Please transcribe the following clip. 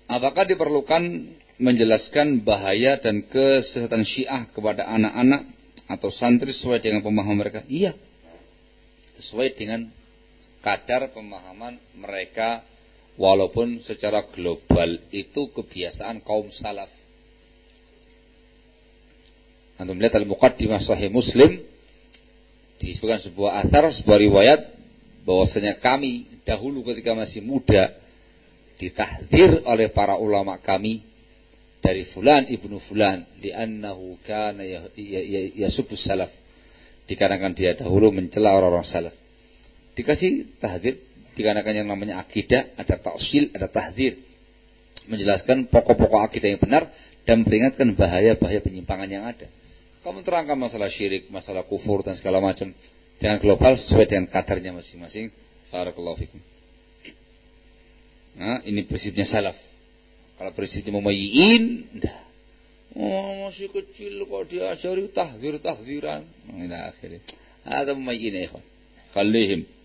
Apakah diperlukan menjelaskan bahaya dan kesesatan Syiah kepada anak-anak atau santri sesuai dengan pemahaman mereka? Iya. Sesuai dengan kadar pemahaman mereka, walaupun secara global itu kebiasaan kaum salaf. Antum lihat al-Muqaddimah Sahih Muslim, disebutkan sebuah athar, sebuah riwayat bahwasanya kami dahulu ketika masih muda ditahdzir oleh para ulama kami dari fulan ibnu fulan li'annahu kana yasubbu salaf, dikarenakan dia dahulu mencela orang-orang salaf. Dikasih tahdzir, dikarenakan yang namanya akidah ada ta'sil, ada tahdzir, menjelaskan pokok-pokok akidah yang benar dan memperingatkan bahaya-bahaya penyimpangan yang ada. Kamu terangkan masalah syirik, masalah kufur dan segala macam dengan global sesuai dengan kadarnya masing-masing. Barakallahu fikum. Nah, ini prinsipnya salaf. Kalau prinsipnya mumayyi'in, enggak. Oh, masih kecil kok diajari tahdzir-tahdziran. Nah, akhirnya ada mumayyi'in ya ikhwan. Khalihim.